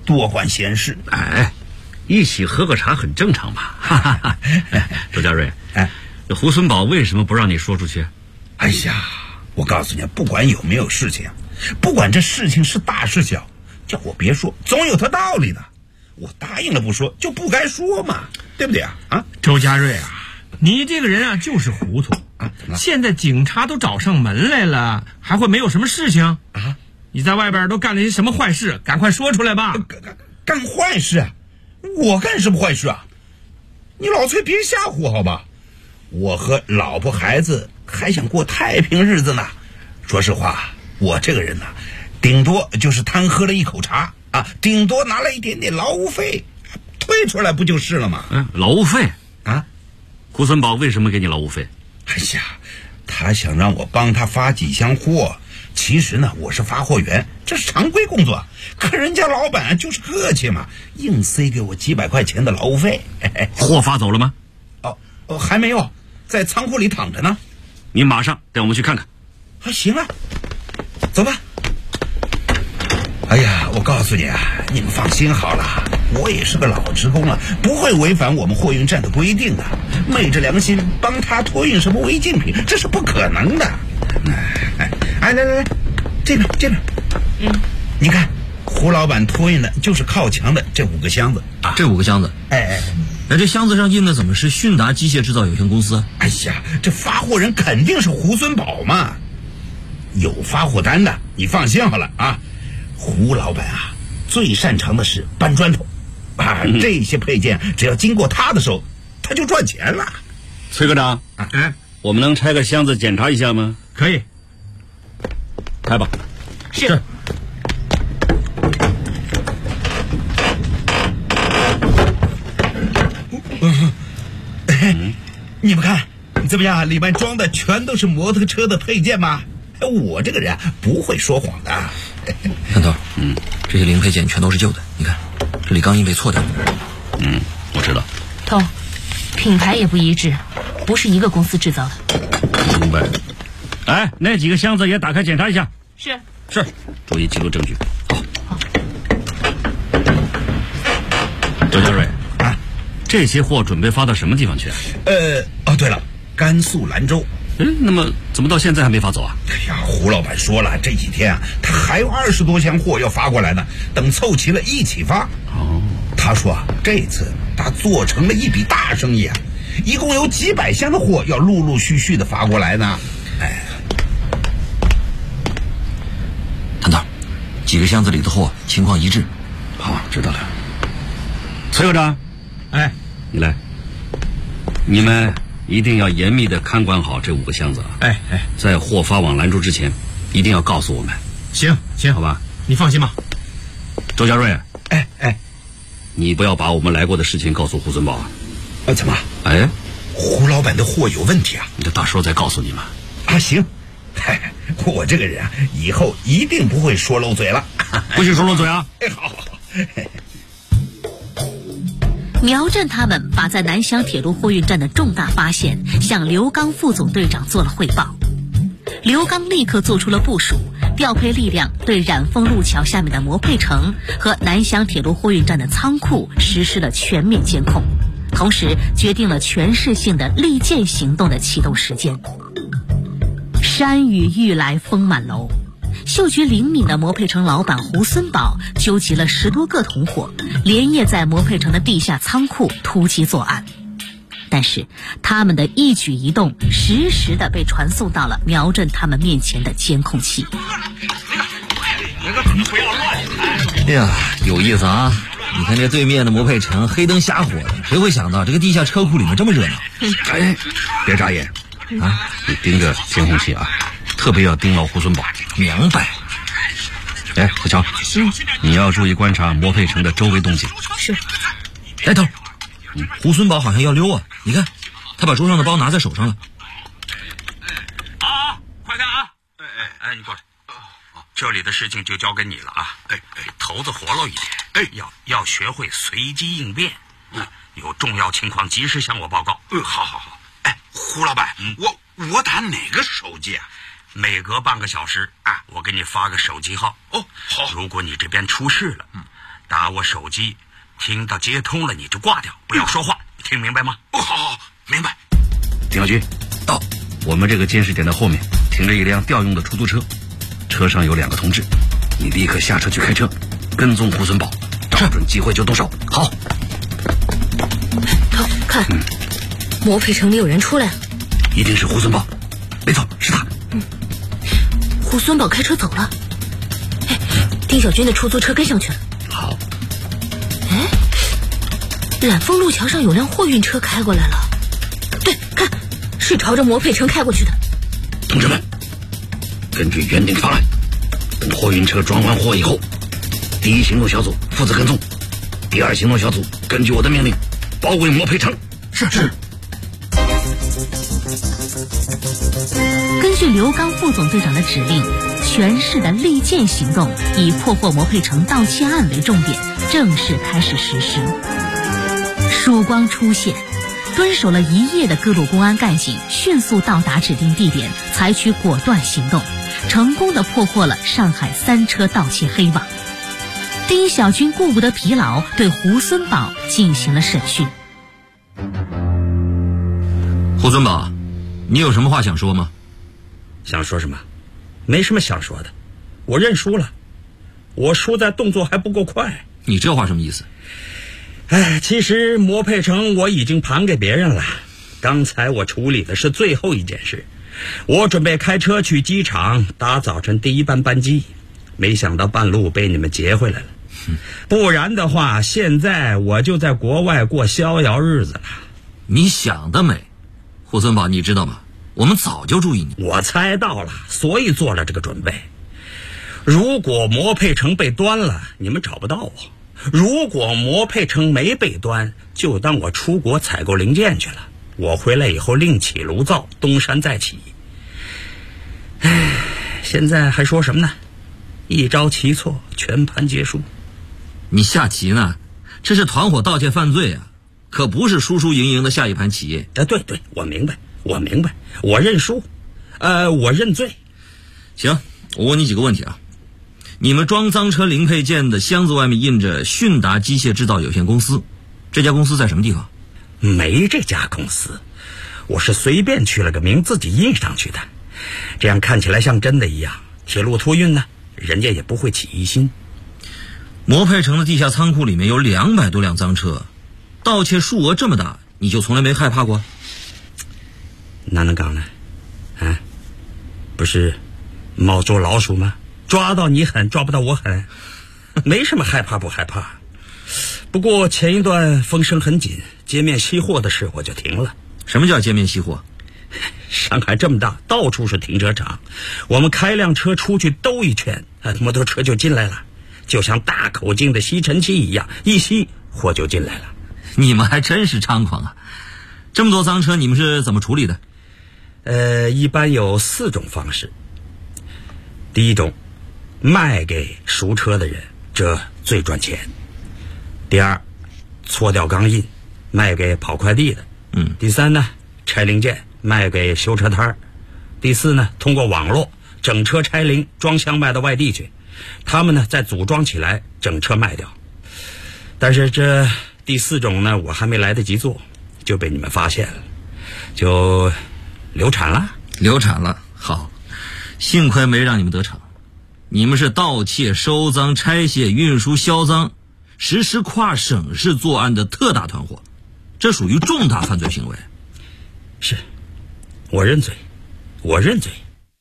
多管闲事。 哎，一起喝个茶很正常嘛。哈哈哈。周家瑞， 哎， 胡孙宝为什么不让你说出去？ 哎呀，我告诉你，不管有没有事情，不管这事情是大是小，叫我别说，总有它道理的。我答应了不说，就不该说嘛，对不对啊？啊， 周家瑞啊，你这个人啊就是糊涂啊！ 现在警察都找上门来了，还会没有什么事情啊？你在外边都干了些什么坏事？赶快说出来吧！ 干坏事啊？我干什么坏事啊？你老崔别吓唬好吧？我和老婆孩子还想过太平日子呢。说实话，我这个人呢，顶多就是贪喝了一口茶啊，顶多拿了一点点劳务费，退出来不就是了吗？ 劳务费啊？ 胡森宝为什么给你劳务费？ 哎呀，他想让我帮他发几箱货。其实呢，我是发货员，这是常规工作。可人家老板就是客气嘛，硬塞给我几百块钱的劳务费。 货发走了吗？ 还没有，在仓库里躺着呢。 你马上带我们去看看。 行啊，走吧。哎呀，我告诉你啊，你们放心好了，我也是个老职工了，不会违反我们货运站的规定的。昧着良心帮他托运什么违禁品，这是不可能的。来，这边。你看，胡老板托运的就是靠墙的这5个箱子啊。这5个箱子，这箱子上印的怎么是迅达机械制造有限公司？ 哎呀，这发货人肯定是胡孙宝嘛。有发货单的，你放心好了啊。胡老板啊，最擅长的是搬砖头啊，这些配件只要经过他的手，他就赚钱了。 崔科长，我们能拆个箱子检查一下吗？ 可以， 开吧。 是。 你们看怎么样？里面装的全都是摩托车的配件吗？我这个人不会说谎的。 看头，这些零配件全都是旧的。你看，这里钢印被错掉了。 我知道。 头，品牌也不一致，不是一个公司制造的。 明白。哎，那几个箱子也打开检查一下。 是。 注意记录证据。好。周家瑞啊， 这些货准备发到什么地方去？ 对了，甘肃兰州。 那么怎么到现在还没发走啊？ 哎呀，胡老板说了，这几天啊，他还有20多箱货要发过来呢，等凑齐了一起发。他说啊，这次他做成了一笔大生意啊，一共有几百箱的货要陆陆续续的发过来呢。 谭导，几个箱子里的货情况一致。 好，知道了。崔科长，你来，你们一定要严密的看管好这5个箱子啊！在货发往兰州之前，一定要告诉我们。 行， 好吧， 你放心吧。 周家瑞，你不要把我们来过的事情告诉胡孙宝啊！ 怎么？ 胡老板的货有问题啊？ 你到时候再告诉你们。 啊，行。我这个人啊，以后一定不会说漏嘴了。 不许说漏嘴啊！ 好。 苗震他们把在南翔铁路货运站的重大发现向刘刚副总队长做了汇报。刘刚立刻做出了部署，调配力量对染凤路桥下面的磨配城和南翔铁路货运站的仓库实施了全面监控，同时决定了全市性的利剑行动的启动时间。山雨欲来风满楼，嗅觉灵敏的磨配城老板胡孙宝纠集了10多个同伙，连夜在磨配城的地下仓库突击作案。但是他们的一举一动实时地被传送到了苗震他们面前的监控器。 哎呀，有意思啊！你看这对面的磨配城黑灯瞎火的，谁会想到这个地下车库里面这么热闹？ 别眨眼啊！你盯着监控器啊，特别要盯牢胡孙宝。 明白。 小乔，你要注意观察磨配城的周围动静。 是。 头，胡孙宝好像要溜啊！你看，他把桌上的包拿在手上了。 快看啊！你过来。这里的事情就交给你了啊！头子活络一点，要学会随机应变。有重要情况及时向我报告。好。胡老板，我打哪个手机啊？每隔半个小时我给你发个手机号。好。如果你这边出事了， 打我手机，听到接通了你就挂掉，不要说话，听明白吗？ 好，明白。丁小军，到我们这个监视点的后面停着一辆调用的出租车，车上有2个同志，你立刻下车去开车，跟踪胡孙宝，找准机会就动手。好。 看，魔配城里有人出来了， 一定是胡孙宝，没错，是他。 胡孙宝开车走了，丁小军的出租车跟上去了。 好。 染风路桥上有辆货运车开过来了，对，看，是朝着魔配城开过去的。 同志们，根据原定方案，等货运车装完货以后，第一行动小组负责跟踪，第2行动小组根据我的命令包围魔配城。 是。根据刘刚副总队长的指令，全市的利剑行动以破获魔配城盗窃案为重点，正式开始实施。曙光出现，蹲守了1夜的各路公安干警迅速到达指定地点，采取果断行动，成功地破获了上海3车盗窃黑网。丁小军顾不得疲劳，对胡孙宝进行了审讯。 胡孙宝，你有什么话想说吗？ 想说什么？没什么想说的，我认输了，我输在动作还不够快。 你这话什么意思？ 其实魔配城我已经盘给别人了，刚才我处理的是最后一件事，我准备开车去机场搭早晨第1班班机，没想到半路被你们劫回来了。不然的话，现在我就在国外过逍遥日子了。 你想得美，胡孙宝，你知道吗？我们早就注意你。 我猜到了，所以做了这个准备。如果魔配城被端了，你们找不到我；如果魔配城没被端，就当我出国采购零件去了。我回来以后另起炉灶，东山再起。现在还说什么呢？一招棋错，全盘皆输。 你下棋呢？这是团伙盗窃犯罪啊，可不是输输赢赢的下一盘棋。 对，我明白，我认输，我认罪。 行，我问你几个问题啊。你们装赃车零配件的箱子外面印着迅达机械制造有限公司，这家公司在什么地方？ 没这家公司，我是随便取了个名自己印上去的，这样看起来像真的一样。铁路托运呢，人家也不会起疑心。 魔配城的地下仓库里面有200多辆赃车，盗窃数额这么大，你就从来没害怕过？ 哪能讲呢？不是猫捉老鼠吗？抓到你狠，抓不到我狠，没什么害怕不害怕。不过前一段风声很紧，街面熄货的事我就停了。 什么叫街面熄货？ 上海这么大，到处是停车场，我们开辆车出去兜一圈，摩托车就进来了，就像大口径的吸尘器一样，一吸货就进来了。 你们还真是猖狂啊！这么多赃车，你们是怎么处理的？ 一般有4种方式。第一种，卖给赎车的人，这最赚钱。第2，搓掉钢印，卖给跑快递的。第3呢，拆零件，卖给修车摊。第4呢，通过网络整车拆零，装箱卖到外地去，他们呢再组装起来，整车卖掉。但是这第4种呢，我还没来得及做，就被你们发现了，就流产了。 流产了，好，幸亏没让你们得逞。你们是盗窃、收赃、拆卸、运输、销赃，实施跨省市作案的特大团伙，这属于重大犯罪行为。 是，我认罪，我认罪。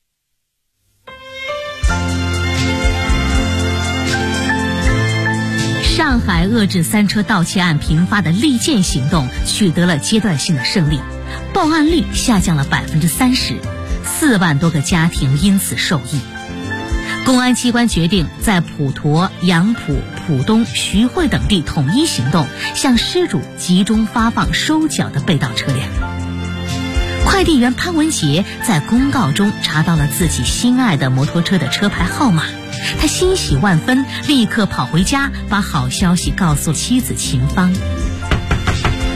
上海遏制3车盗窃案频发的利剑行动取得了阶段性的胜利，报案率下降了30%，4万多个家庭因此受益。公安机关决定在普陀、杨浦、浦东、徐汇等地统一行动，向失主集中发放收缴的被盗车辆。快递员潘文杰在公告中查到了自己心爱的摩托车的车牌号码，他欣喜万分，立刻跑回家，把好消息告诉妻子秦芳。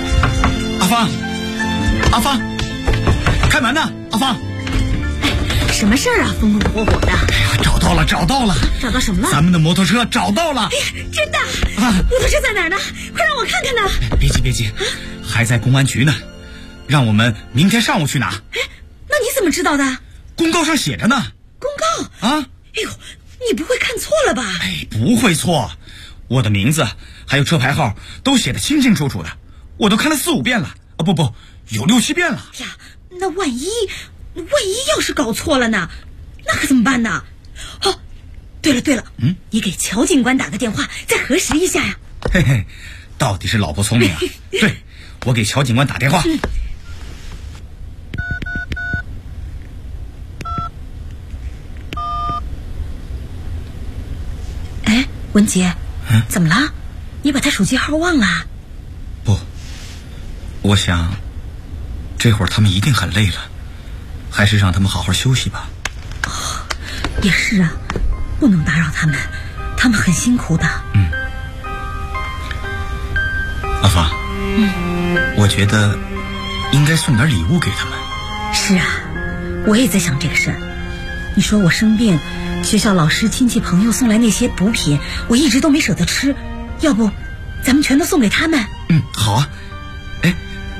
阿芳，开门呐！阿芳， 什么事儿啊？风风火火的。 哎呀，找到了！ 找到什么了？ 咱们的摩托车找到了！ 哎呀，真的！摩托车在哪儿呢？快让我看看呢！ 别急，还在公安局呢，让我们明天上午去拿。 哎，那你怎么知道的？ 公告上写着呢。 公告？啊！哎呦，你不会看错了吧？ 哎，不会错，我的名字还有车牌号都写得清清楚楚的，我都看了4、5遍了。啊，不，有6、7遍了。 呀，那万一要是搞错了呢？那可怎么办呢？哦，对了，你给乔警官打个电话，再核实一下呀。 嘿嘿，到底是老婆聪明啊！对，我给乔警官打电话。 哎，文杰，怎么了？你把他手机号忘了？ 不，我想这会儿他们一定很累了，还是让他们好好休息吧。 也是啊，不能打扰他们，他们很辛苦的。 阿芳，我觉得应该送点礼物给他们。 是啊，我也在想这个事儿。你说我生病，学校老师、亲戚朋友送来那些补品，我一直都没舍得吃，要不咱们全都送给他们？ 好啊。哎，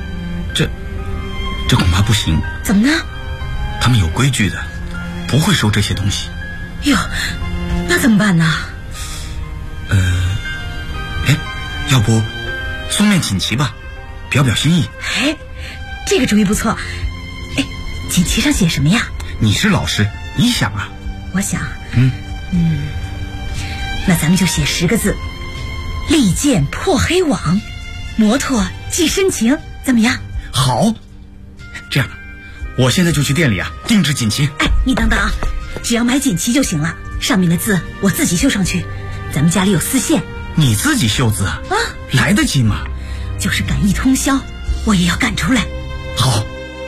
这恐怕不行。 怎么呢？ 他们有规矩的，不会收这些东西。 哟，那怎么办呢？ 要不送面锦旗吧，表心意。 哎，这个主意不错。哎，锦旗上写什么呀？ 你是老师，你想啊。 我想，那咱们就写10个字：利剑破黑网，摩托寄深情，怎么样？ 好，这样，我现在就去店里定制锦旗。 哎，你等等啊，只要买锦旗就行了，上面的字我自己绣上去。咱们家里有丝线。 你自己绣字啊？来得及吗？ 就是赶一通宵，我也要赶出来。 好。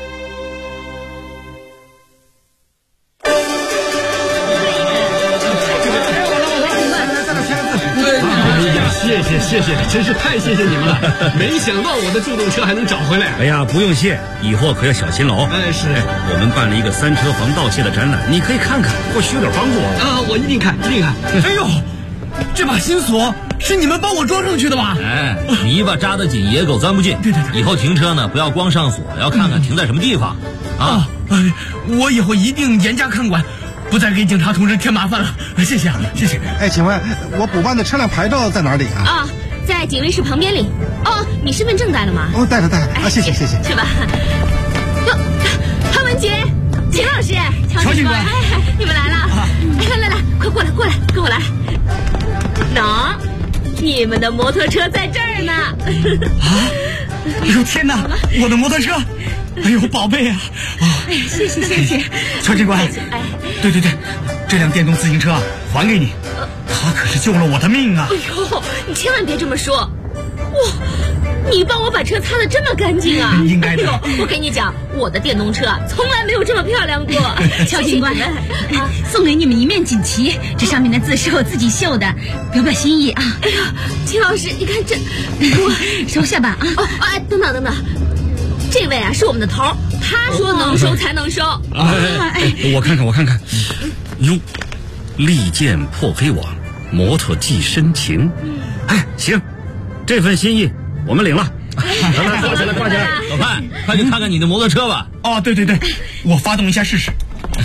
谢谢，真是太谢谢你们了！没想到我的助动车还能找回来。 哎呀，不用谢，以后可要小心了哦。 是。 我们办了一个3车防盗窃的展览，你可以看看，或许有点帮助啊！我一定看。哎呦，这把新锁是你们帮我装上去的吧？ 哎，泥巴扎得紧，野狗钻不进。 对， 以后停车呢，不要光上锁，要看看停在什么地方。 我以后一定严加看管。不再给警察同志添麻烦了，谢谢。 哎，请问我补办的车辆牌照在哪里啊？ 在警卫室旁边里。你身份证带了吗？ 带了。谢谢。 去吧。哟，潘文杰、秦老师、 乔警官， 你们来了。来，快过来，跟我来。喏，你们的摩托车在这儿呢。 哎呦天哪，我的摩托车！哎呦，宝贝啊！ 谢谢。 乔警官，对，这辆电动自行车还给你，它可是救了我的命啊！ 哎呦，你千万别这么说！哇，你帮我把车擦得这么干净啊！ 应该的。 我跟你讲，我的电动车从来没有这么漂亮过。 乔警官，送给你们一面锦旗，这上面的字是我自己绣的，表心意啊！ 哎呀，秦老师，你看这， 收下吧啊！等等。这位是我们的头，他说能收才能收。 我看看。哟，利剑破黑网，摩托寄深情。行，这份心意我们领了。来，挂起来。老范，快去看看你的摩托车吧。 对，我发动一下试试。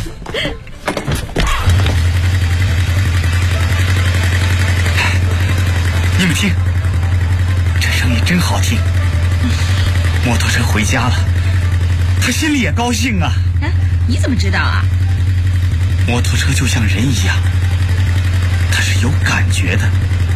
你们听，这声音真好听。摩托车回家了，他心里也高兴啊。 你怎么知道啊？ 摩托车就像人一样，它是有感觉的。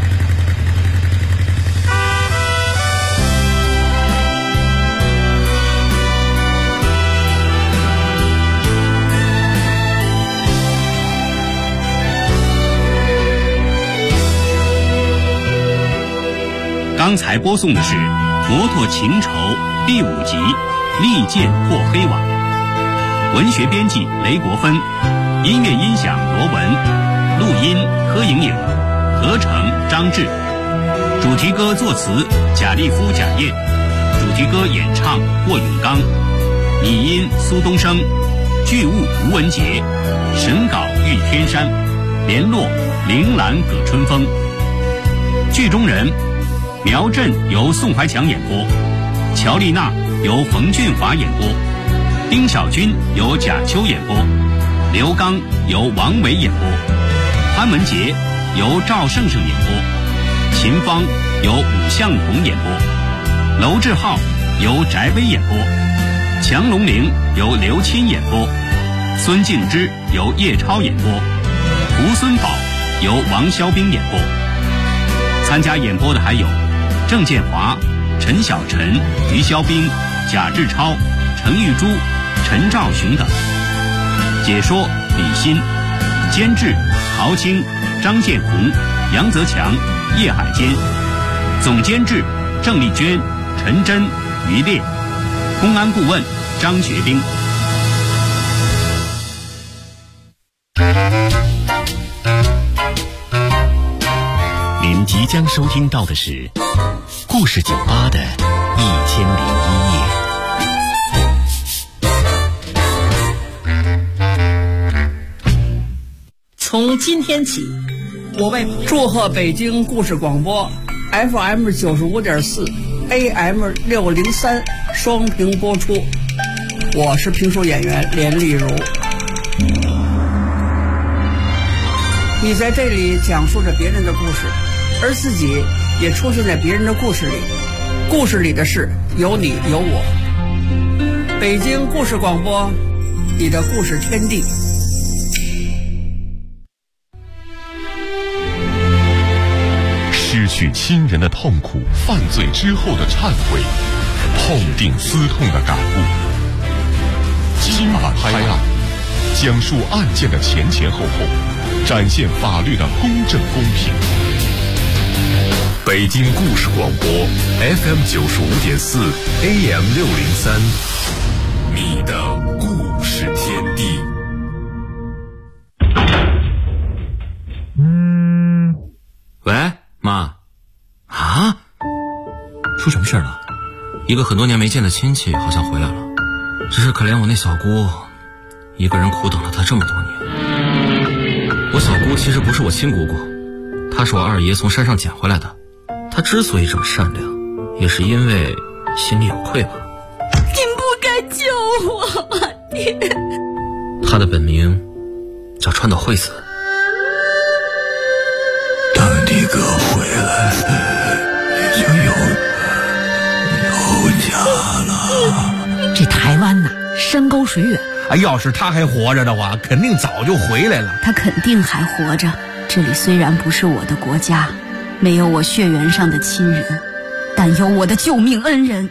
刚才播送的是《摩托情仇》第5集《利剑破黑网》，文学编辑雷国芬，音乐音响罗文，录音柯莹莹，合成张志，主题歌作词贾立夫、贾燕，主题歌演唱霍永刚，拟音苏东升， 剧务吴文杰，审稿玉天山，联络铃兰葛春风。剧中人：苗震由宋怀强演播，乔丽娜由冯俊华演播，丁小军由贾秋演播，刘刚由王维演播，潘文杰由赵胜胜演播，秦芳由武向同演播，娄志浩由翟威演播，强龙陵由刘钦演播，孙敬之由叶超演播，吴孙宝由王肖兵演播。参加演播的还有郑建华、陈小晨、于肖兵、贾志超、程玉珠、陈兆雄等。解说李欣，监制陶青、张建红、杨泽强、叶海坚，总监制郑丽娟、陈真、于烈，公安顾问张学兵。 您即将收听到的是故事酒吧的1001夜。 从今天起，我为祝贺北京故事广播 FM 95.4 AM 603双屏播出。我是评书演员连丽如。你在这里讲述着别人的故事，而自己也出现在别人的故事里，故事里的事有你有我。北京故事广播，你的故事天地。 失去亲人的痛苦，犯罪之后的忏悔，痛定思痛的感悟。今晚拍案，讲述案件的前前后后，展现法律的公正公平。北京故事广播 FM 95.4 AM 603，你的故事天地。 喂，妈。啊？出什么事了？一个很多年没见的亲戚好像回来了，只是可怜我那小姑，一个人苦等了她这么多年。我小姑其实不是我亲姑姑，她是我二爷从山上捡回来的。她之所以这么善良，也是因为心里有愧吧。 您不该救我，爹。 她的本名叫川岛惠子。 等你哥回来，你就有家了。 这台湾呐，山高水远。 要是他还活着的话，肯定早就回来了。 他肯定还活着。这里虽然不是我的国家，没有我血缘上的亲人，但有我的救命恩人。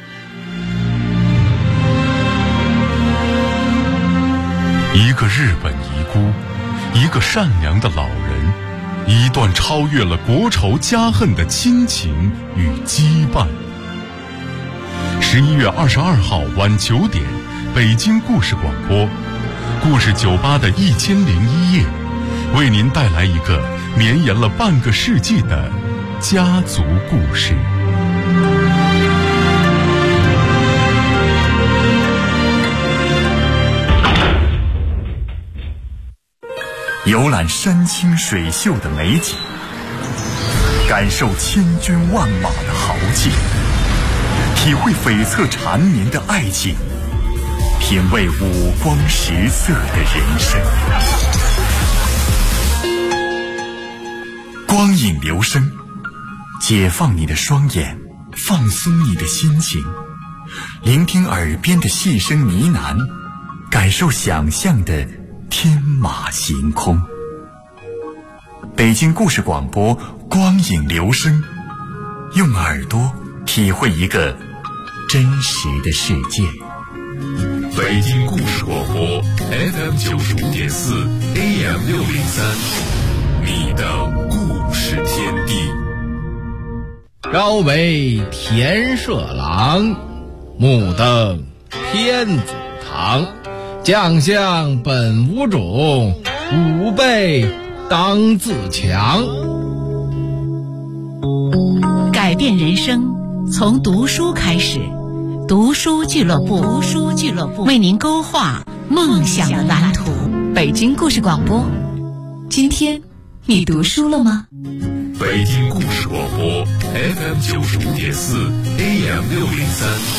一个日本遗孤，一个善良的老人，一段超越了国仇家恨的亲情与羁绊。11月22号晚9点，北京故事广播，故事酒吧的1001夜，为您带来一个绵延了半个世纪的家族故事。 游览山清水秀的美景，感受千军万马的豪劲，体会悱恻缠绵的爱情，品味五光十色的人生。光影留声，解放你的双眼，放松你的心情，聆听耳边的细声呢喃，感受想象的天马行空。北京故事广播，光影留声，用耳朵体会一个真实的世界。 北京故事广播 FM 95.4 AM 603，你的故事天地。 朝为田舍郎，暮登天子堂。将相本无种，吾辈当自强。 改变人生从读书开始，读书俱乐部为您勾画梦想的蓝图。北京故事广播，今天你读书了吗？ 北京故事广播 FM 95.4 AM 603。